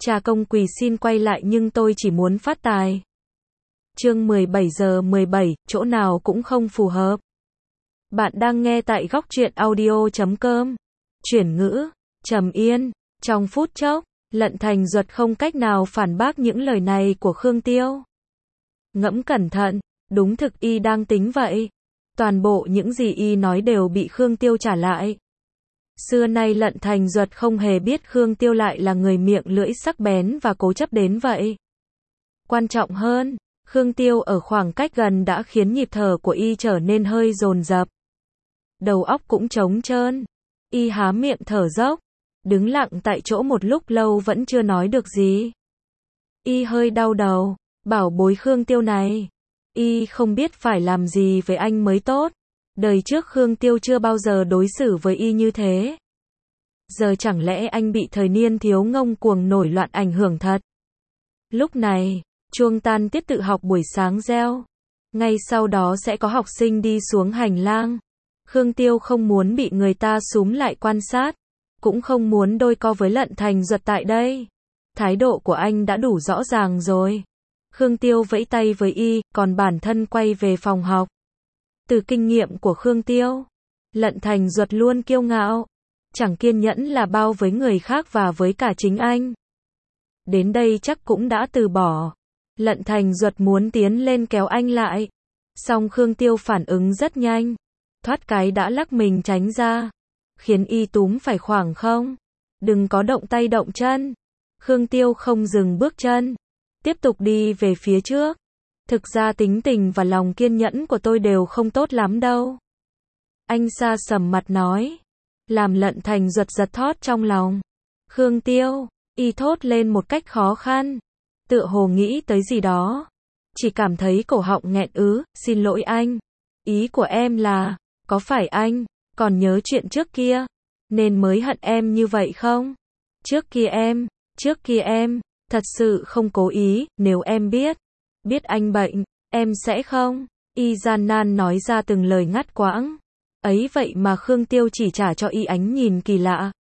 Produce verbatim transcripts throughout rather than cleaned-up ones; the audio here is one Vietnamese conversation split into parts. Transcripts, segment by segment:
Cha công quỳ xin quay lại nhưng tôi chỉ muốn phát tài. Chương mười bảy giờ mười bảy, chỗ nào cũng không phù hợp. Bạn đang nghe tại góc truyện audio chấm com. Chuyển ngữ, trầm yên, trong phút chốc, Lận Thành Duật không cách nào phản bác những lời này của Khương Tiêu. Ngẫm cẩn thận, đúng thực y đang tính vậy. Toàn bộ những gì y nói đều bị Khương Tiêu trả lại. Xưa nay Lận Thành Duật không hề biết Khương Tiêu lại là người miệng lưỡi sắc bén và cố chấp đến vậy. Quan trọng hơn, Khương Tiêu ở khoảng cách gần đã khiến nhịp thở của y trở nên hơi dồn dập. Đầu óc cũng trống trơn. Y há miệng thở dốc, đứng lặng tại chỗ một lúc lâu vẫn chưa nói được gì. Y hơi đau đầu, bảo bối Khương Tiêu này. Y không biết phải làm gì với anh mới tốt. Đời trước Khương Tiêu chưa bao giờ đối xử với y như thế. Giờ chẳng lẽ anh bị thời niên thiếu ngông cuồng nổi loạn ảnh hưởng thật. Lúc này, chuông tan tiết tự học buổi sáng reo. Ngay sau đó sẽ có học sinh đi xuống hành lang. Khương Tiêu không muốn bị người ta súm lại quan sát, cũng không muốn đôi co với Lận Thành Duật tại đây. Thái độ của anh đã đủ rõ ràng rồi. Khương Tiêu vẫy tay với y, còn bản thân quay về phòng học. Từ kinh nghiệm của Khương Tiêu, Lận Thành Duật luôn kiêu ngạo, chẳng kiên nhẫn là bao với người khác và với cả chính anh. Đến đây chắc cũng đã từ bỏ. Lận Thành Duật muốn tiến lên kéo anh lại, song Khương Tiêu phản ứng rất nhanh, thoát cái đã lắc mình tránh ra, khiến y túm phải khoảng không. Đừng có động tay động chân. Khương Tiêu không dừng bước chân, tiếp tục đi về phía trước. Thực ra tính tình và lòng kiên nhẫn của tôi đều không tốt lắm đâu. Anh xa sầm mặt nói, làm Lận Thành Duật giật thót trong lòng. Khương Tiêu, y thốt lên một cách khó khăn, tựa hồ nghĩ tới gì đó. Chỉ cảm thấy cổ họng nghẹn ứ, xin lỗi anh. Ý của em là, có phải anh còn nhớ chuyện trước kia, nên mới hận em như vậy không? Trước kia em, trước kia em, thật sự không cố ý, nếu em biết, biết anh bệnh, em sẽ không. Y gian nan nói ra từng lời ngắt quãng. Ấy vậy mà Khương Tiêu chỉ trả cho y ánh nhìn kỳ lạ.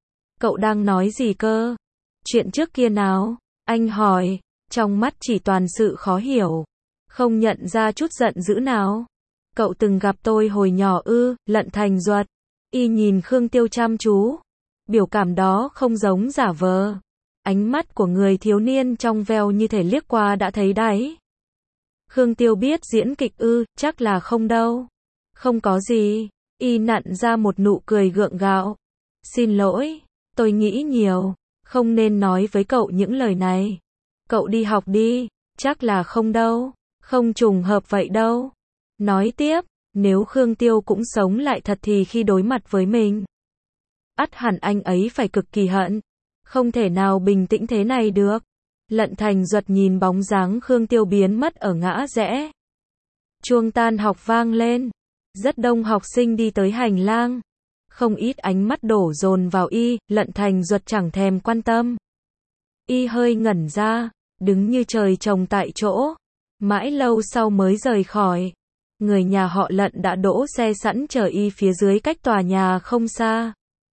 Cậu đang nói gì cơ? Chuyện trước kia nào? Anh hỏi, trong mắt chỉ toàn sự khó hiểu, không nhận ra chút giận dữ nào. Cậu từng gặp tôi hồi nhỏ ư? Lận Thành Duật. Y nhìn Khương Tiêu chăm chú. Biểu cảm đó không giống giả vờ. Ánh mắt của người thiếu niên trong veo như thể liếc qua đã thấy đáy. Khương Tiêu biết diễn kịch ư? Chắc là không đâu. Không có gì. Y nặn ra một nụ cười gượng gạo. Xin lỗi, tôi nghĩ nhiều, không nên nói với cậu những lời này. Cậu đi học đi. Chắc là không đâu. Không trùng hợp vậy đâu. Nói tiếp, nếu Khương Tiêu cũng sống lại thật thì khi đối mặt với mình, ắt hẳn anh ấy phải cực kỳ hận. Không thể nào bình tĩnh thế này được. Lận Thành Duật nhìn bóng dáng Khương Tiêu biến mất ở ngã rẽ. Chuông tan học vang lên. Rất đông học sinh đi tới hành lang. Không ít ánh mắt đổ dồn vào y, Lận Thành Duật chẳng thèm quan tâm. Y hơi ngẩn ra, đứng như trời trồng tại chỗ. Mãi lâu sau mới rời khỏi. Người nhà họ Lận đã đỗ xe sẵn chờ y phía dưới cách tòa nhà không xa.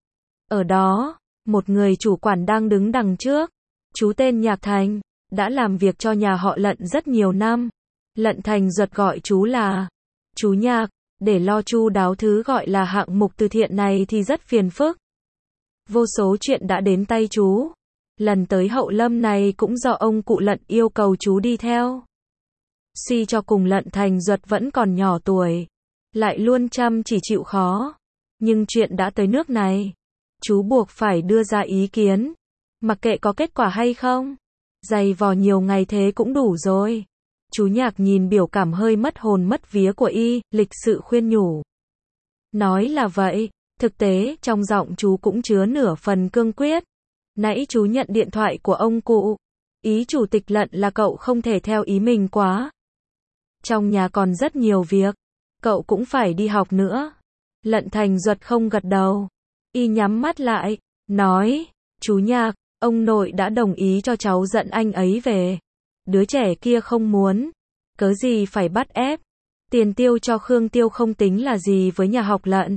Ở đó, một người chủ quản đang đứng đằng trước. Chú tên Nhạc Thành, đã làm việc cho nhà họ Lận rất nhiều năm. Lận Thành Duật gọi chú là chú Nhạc, để lo chu đáo thứ gọi là hạng mục từ thiện này thì rất phiền phức. Vô số chuyện đã đến tay chú. Lần tới Hậu Lâm này cũng do ông cụ Lận yêu cầu chú đi theo. Suy cho cùng Lận Thành Duật vẫn còn nhỏ tuổi, lại luôn chăm chỉ chịu khó. Nhưng chuyện đã tới nước này, chú buộc phải đưa ra ý kiến. Mặc kệ có kết quả hay không, dày vò nhiều ngày thế cũng đủ rồi. Chú Nhạc nhìn biểu cảm hơi mất hồn mất vía của y, lịch sự khuyên nhủ. Nói là vậy, thực tế trong giọng chú cũng chứa nửa phần cương quyết. Nãy chú nhận điện thoại của ông cụ. Ý chủ tịch Lận là cậu không thể theo ý mình quá. Trong nhà còn rất nhiều việc, cậu cũng phải đi học nữa. Lận Thành Duật không gật đầu. Y nhắm mắt lại, nói, chú Nhạc, ông nội đã đồng ý cho cháu dẫn anh ấy về. Đứa trẻ kia không muốn, cớ gì phải bắt ép. Tiền tiêu cho Khương Tiêu không tính là gì với nhà học Lận.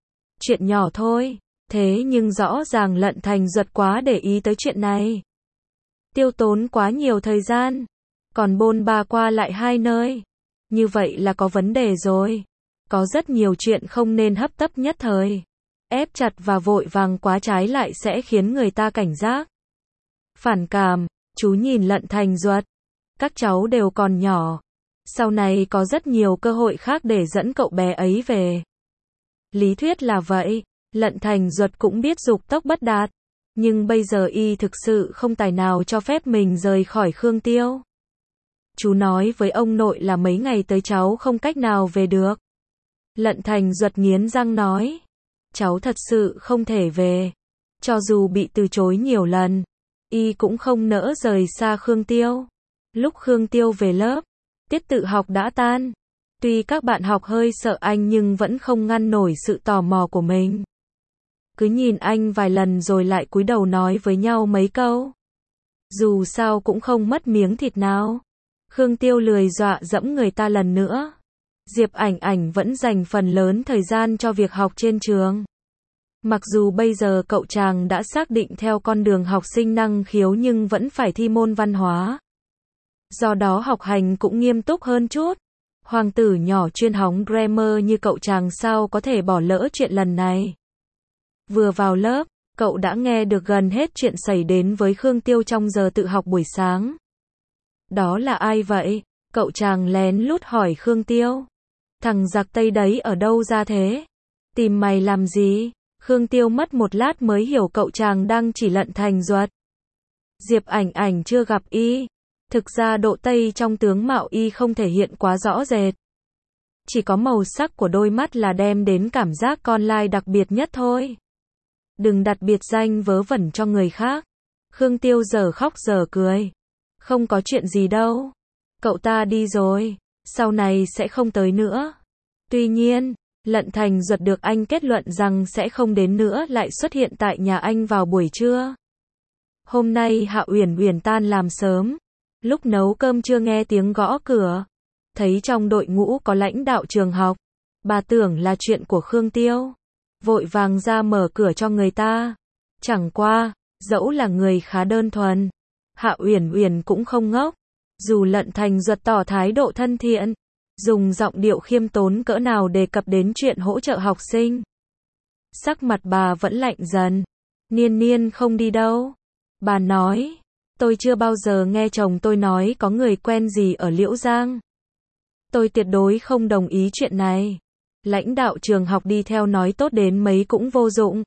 Chuyện nhỏ thôi, thế nhưng rõ ràng Lận Thành Duật quá để ý tới chuyện này. tiêu tốn quá nhiều thời gian, còn bôn ba qua lại hai nơi. Như vậy là có vấn đề rồi. Có rất nhiều chuyện không nên hấp tấp nhất thời. Ép chặt và vội vàng quá trái lại sẽ khiến người ta cảnh giác. Phản cảm, chú nhìn Lận Thành Duật. Các cháu đều còn nhỏ. Sau này có rất nhiều cơ hội khác để dẫn cậu bé ấy về. Lý thuyết là vậy, Lận Thành Duật cũng biết dục tốc bất đạt. Nhưng bây giờ y thực sự không tài nào cho phép mình rời khỏi Khương Tiêu. Chú nói với ông nội là mấy ngày tới cháu không cách nào về được. Lận Thành Duật nghiến răng nói. Cháu thật sự không thể về. Cho dù bị từ chối nhiều lần, y cũng không nỡ rời xa Khương Tiêu. Lúc Khương Tiêu về lớp, tiết tự học đã tan. Tuy các bạn học hơi sợ anh nhưng vẫn không ngăn nổi sự tò mò của mình. Cứ nhìn anh vài lần rồi lại cúi đầu nói với nhau mấy câu. Dù sao cũng không mất miếng thịt nào. Khương Tiêu lười dọa dẫm người ta lần nữa. Diệp Ảnh Ảnh vẫn dành phần lớn thời gian cho việc học trên trường. Mặc dù bây giờ cậu chàng đã xác định theo con đường học sinh năng khiếu nhưng vẫn phải thi môn văn hóa. Do đó học hành cũng nghiêm túc hơn chút. Hoàng tử nhỏ chuyên hóng grammar như cậu chàng sao có thể bỏ lỡ chuyện lần này. Vừa vào lớp, cậu đã nghe được gần hết chuyện xảy đến với Khương Tiêu trong giờ tự học buổi sáng. Đó là ai vậy? Cậu chàng lén lút hỏi Khương Tiêu. Thằng giặc Tây đấy ở đâu ra thế? Tìm mày làm gì? Khương Tiêu mất một lát mới hiểu cậu chàng đang chỉ Lận Thành Duật. Diệp Ảnh Ảnh chưa gặp y. Thực ra độ Tây trong tướng mạo y không thể hiện quá rõ rệt. Chỉ có màu sắc của đôi mắt là đem đến cảm giác con lai đặc biệt nhất thôi. Đừng đặt biệt danh vớ vẩn cho người khác. Khương Tiêu giờ khóc giờ cười. Không có chuyện gì đâu. Cậu ta đi rồi. Sau này sẽ không tới nữa. Tuy nhiên, Lận Thành Duật được anh kết luận rằng sẽ không đến nữa lại xuất hiện tại nhà anh vào buổi trưa. Hôm nay Hạ Uyển Uyển tan làm sớm. Lúc nấu cơm chưa nghe tiếng gõ cửa. Thấy trong đội ngũ có lãnh đạo trường học. Bà tưởng là chuyện của Khương Tiêu. Vội vàng ra mở cửa cho người ta. Chẳng qua, dẫu là người khá đơn thuần. Hạ Uyển Uyển cũng không ngốc. Dù Lận Thành Duật tỏ thái độ thân thiện. Dùng giọng điệu khiêm tốn cỡ nào đề cập đến chuyện hỗ trợ học sinh. Sắc mặt bà vẫn lạnh dần. Niên Niên không đi đâu. Bà nói. Tôi chưa bao giờ nghe chồng tôi nói có người quen gì ở Liễu Giang. Tôi tuyệt đối không đồng ý chuyện này. Lãnh đạo trường học đi theo nói tốt đến mấy cũng vô dụng.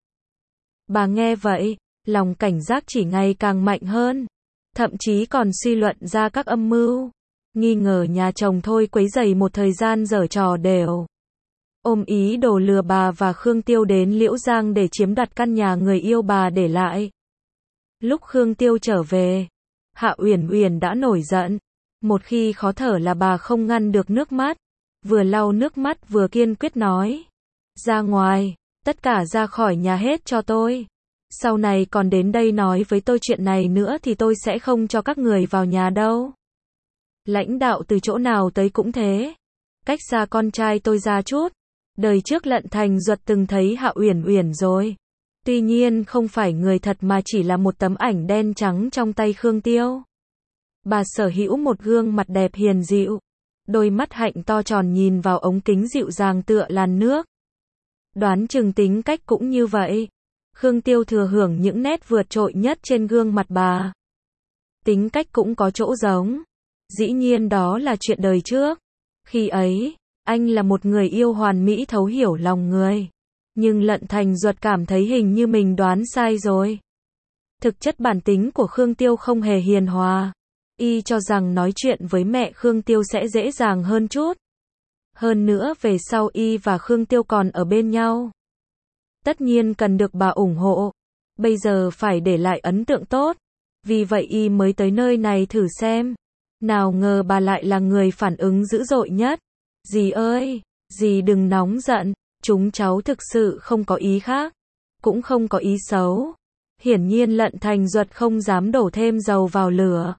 Bà nghe vậy, lòng cảnh giác chỉ ngày càng mạnh hơn. Thậm chí còn suy luận ra các âm mưu. Nghi ngờ nhà chồng thôi quấy rầy một thời gian giở trò đều. Ôm ý đồ lừa bà và Khương Tiêu đến Liễu Giang để chiếm đoạt căn nhà người yêu bà để lại. Lúc Khương Tiêu trở về, Hạ Uyển Uyển đã nổi giận. Một khi khó thở là bà không ngăn được nước mắt. Vừa lau nước mắt vừa kiên quyết nói. Ra ngoài, tất cả ra khỏi nhà hết cho tôi. Sau này còn đến đây nói với tôi chuyện này nữa thì tôi sẽ không cho các người vào nhà đâu. Lãnh đạo từ chỗ nào tới cũng thế. Cách xa con trai tôi ra chút. Đời trước Lận Thành Duật từng thấy Hạ Uyển Uyển rồi. Tuy nhiên không phải người thật mà chỉ là một tấm ảnh đen trắng trong tay Khương Tiêu. Bà sở hữu một gương mặt đẹp hiền dịu. Đôi mắt hạnh to tròn nhìn vào ống kính dịu dàng tựa làn nước. Đoán chừng tính cách cũng như vậy. Khương Tiêu thừa hưởng những nét vượt trội nhất trên gương mặt bà. Tính cách cũng có chỗ giống. Dĩ nhiên đó là chuyện đời trước. Khi ấy, anh là một người yêu hoàn mỹ thấu hiểu lòng người. Nhưng Lận Thành Duật cảm thấy hình như mình đoán sai rồi. Thực chất bản tính của Khương Tiêu không hề hiền hòa. Y cho rằng nói chuyện với mẹ Khương Tiêu sẽ dễ dàng hơn chút. Hơn nữa về sau Y và Khương Tiêu còn ở bên nhau. Tất nhiên cần được bà ủng hộ. Bây giờ phải để lại ấn tượng tốt. Vì vậy Y mới tới nơi này thử xem. Nào ngờ bà lại là người phản ứng dữ dội nhất. Dì ơi, dì đừng nóng giận. Chúng cháu thực sự không có ý khác. Cũng không có ý xấu. Hiển nhiên Lận Thành Duật không dám đổ thêm dầu vào lửa.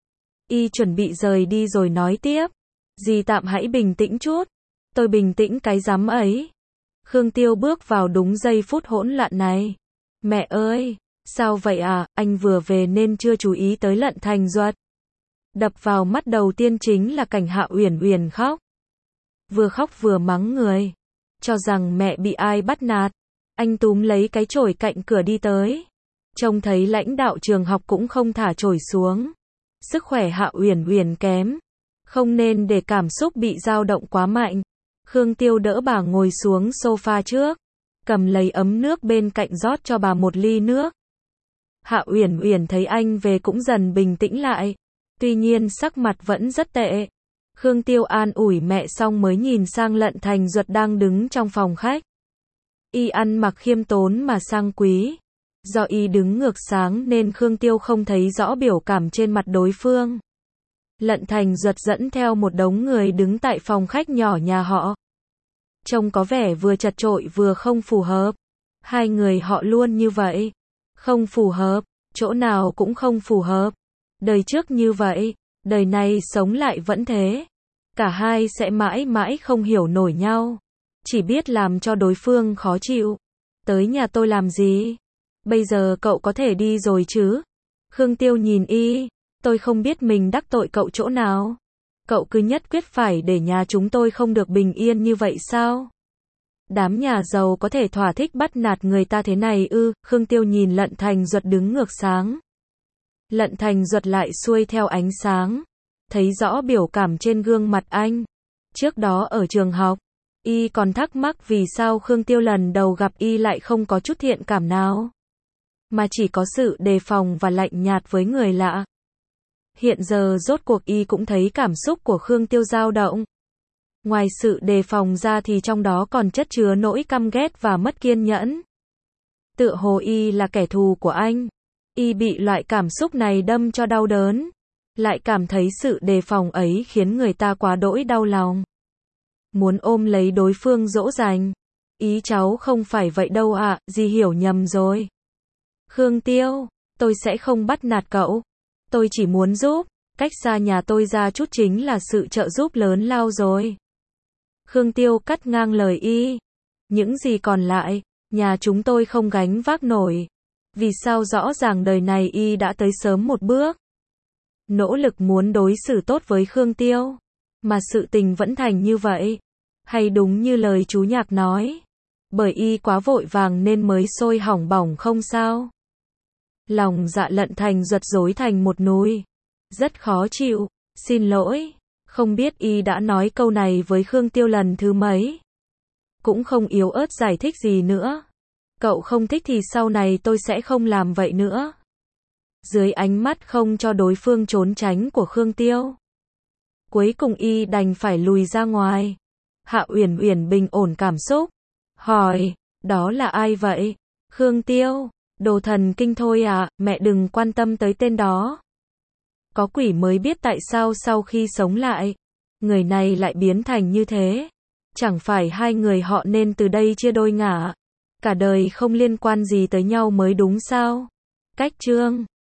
Y chuẩn bị rời đi rồi nói tiếp. Dì tạm hãy bình tĩnh chút. Tôi bình tĩnh cái rắm ấy. Khương Tiêu bước vào đúng giây phút hỗn loạn này. Mẹ ơi, Sao vậy à, anh vừa về nên chưa chú ý tới Lận Thành Duật. Đập vào mắt đầu tiên chính là cảnh Hạ Uyển Uyển khóc. Vừa khóc vừa mắng người. Cho rằng mẹ bị ai bắt nạt. Anh túm lấy cái chổi cạnh cửa đi tới. Trông thấy lãnh đạo trường học cũng không thả chổi xuống. Sức khỏe Hạ Uyển Uyển kém. Không nên để cảm xúc bị dao động quá mạnh. Khương Tiêu đỡ bà ngồi xuống sofa trước. Cầm lấy ấm nước bên cạnh rót cho bà một ly nước. Hạ Uyển Uyển thấy anh về cũng dần bình tĩnh lại. Tuy nhiên sắc mặt vẫn rất tệ. Khương Tiêu an ủi mẹ xong mới nhìn sang Lận Thành Duật đang đứng trong phòng khách. Y ăn mặc khiêm tốn mà sang quý. Do y đứng ngược sáng nên Khương Tiêu không thấy rõ biểu cảm trên mặt đối phương. Lận Thành Duật dẫn theo một đống người đứng tại phòng khách nhỏ nhà họ. Trông có vẻ vừa chật chội vừa không phù hợp. Hai người họ luôn như vậy. Không phù hợp, chỗ nào cũng không phù hợp. Đời trước như vậy, đời này sống lại vẫn thế. Cả hai sẽ mãi mãi không hiểu nổi nhau. Chỉ biết làm cho đối phương khó chịu. Tới nhà tôi làm gì? Bây giờ cậu có thể đi rồi chứ? Khương Tiêu nhìn y. Tôi không biết mình đắc tội cậu chỗ nào. Cậu cứ nhất quyết phải để nhà chúng tôi không được bình yên như vậy sao? Đám nhà giàu có thể thỏa thích bắt nạt người ta thế này ư? Khương Tiêu nhìn Lận Thành Duật đứng ngược sáng. Lận Thành Duật lại xuôi theo ánh sáng. Thấy rõ biểu cảm trên gương mặt anh. Trước đó ở trường học, y còn thắc mắc vì sao Khương Tiêu lần đầu gặp y lại không có chút thiện cảm nào. Mà chỉ có sự đề phòng và lạnh nhạt với người lạ. Hiện giờ rốt cuộc y cũng thấy cảm xúc của Khương Tiêu dao động. Ngoài sự đề phòng ra thì trong đó còn chất chứa nỗi căm ghét và mất kiên nhẫn. Tựa hồ y là kẻ thù của anh. Y bị loại cảm xúc này đâm cho đau đớn. Lại cảm thấy sự đề phòng ấy khiến người ta quá đỗi đau lòng. Muốn ôm lấy đối phương dỗ dành. Ý cháu không phải vậy đâu ạ, à, dì hiểu nhầm rồi. Khương Tiêu, tôi sẽ không bắt nạt cậu. Tôi chỉ muốn giúp. Cách xa nhà tôi ra chút chính là sự trợ giúp lớn lao rồi. Khương Tiêu cắt ngang lời y. Những gì còn lại, nhà chúng tôi không gánh vác nổi. Vì sao rõ ràng đời này y đã tới sớm một bước. Nỗ lực muốn đối xử tốt với Khương Tiêu. Mà sự tình vẫn thành như vậy. Hay đúng như lời chú Nhạc nói. Bởi y quá vội vàng nên mới sôi hỏng bỏng không sao. Lòng dạ Lận Thành Duật rối thành một núi. Rất khó chịu. Xin lỗi. Không biết y đã nói câu này với Khương Tiêu lần thứ mấy. Cũng không yếu ớt giải thích gì nữa. Cậu không thích thì sau này tôi sẽ không làm vậy nữa. Dưới ánh mắt không cho đối phương trốn tránh của Khương Tiêu. Cuối cùng y đành phải lùi ra ngoài. Hạ Uyển Uyển bình ổn cảm xúc. Hỏi, đó là ai vậy? Khương Tiêu, đồ thần kinh thôi à, mẹ đừng quan tâm tới tên đó. Có quỷ mới biết tại sao sau khi sống lại, người này lại biến thành như thế. Chẳng phải hai người họ nên từ đây chia đôi ngả. Cả đời không liên quan gì tới nhau mới đúng sao? Cách chương